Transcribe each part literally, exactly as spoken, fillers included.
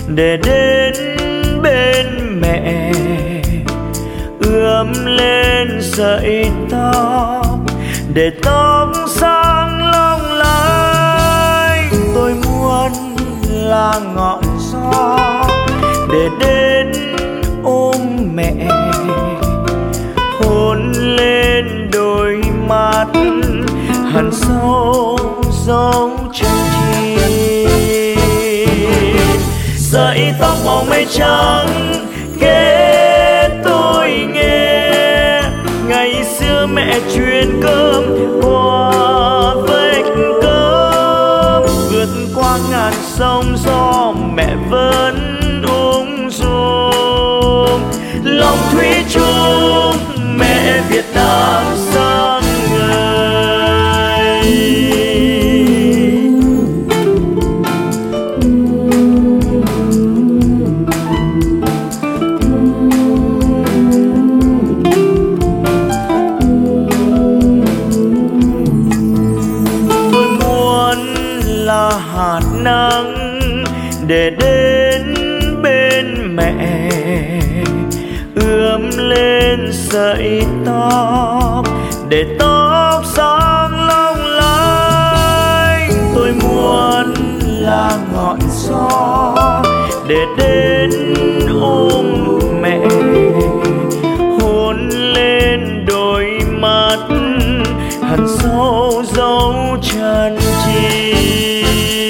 để đến bên mẹ, ươm lên sợi tóc để tóc sáng long lanh. Tôi muốn là ngọn gió để đến ôm mẹ, hôn lên đôi mắt hằn sâu dấu chân chim. Sợi tóc màu mây trắng kể tôi nghe, ngày xưa mẹ truyền cơm qua vách cơm, vượt qua ngàn sông gió mẹ vẫn ung dung. Lòng thủy chung mẹ Việt Nam sáng ngời. Tôi muốn là hạt nắng để đến bên mẹ, ươm lên sợi tóc để tóc sáng long lanh. Tôi muốn là ngọn gió để đến ôm mẹ, hôn lên đôi mắt hằn sâu dấu chân chim.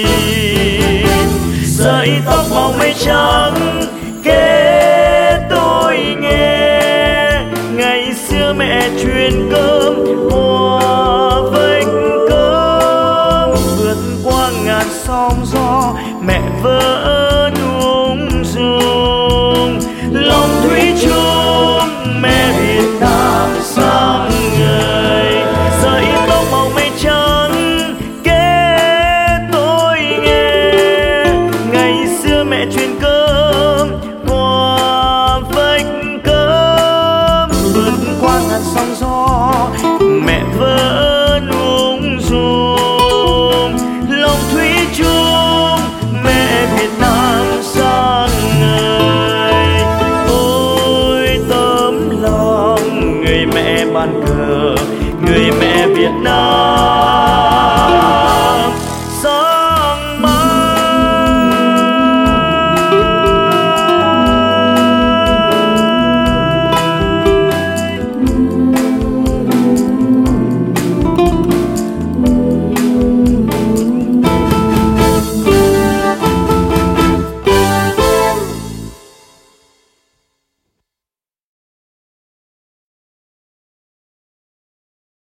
Sợi tóc màu mây trắng kể tôi nghe, ngày xưa mẹ truyền cơm qua vách cơm, vượt qua ngàn sóng gió mẹ vẫn ung dung. Lòng thủy chung mẹ Việt Nam sáng ngời. Sợi tóc màu mây trắng kể tôi nghe, ngày xưa mẹ truyền cơm qua vách cơm, vượt qua ngàn sóng gió mẹ vẫn ung dung. Lòng thủy chung mẹ Việt Nam sáng ngời. Ôi tấm lòng người mẹ bàn cờ, người mẹ Việt Nam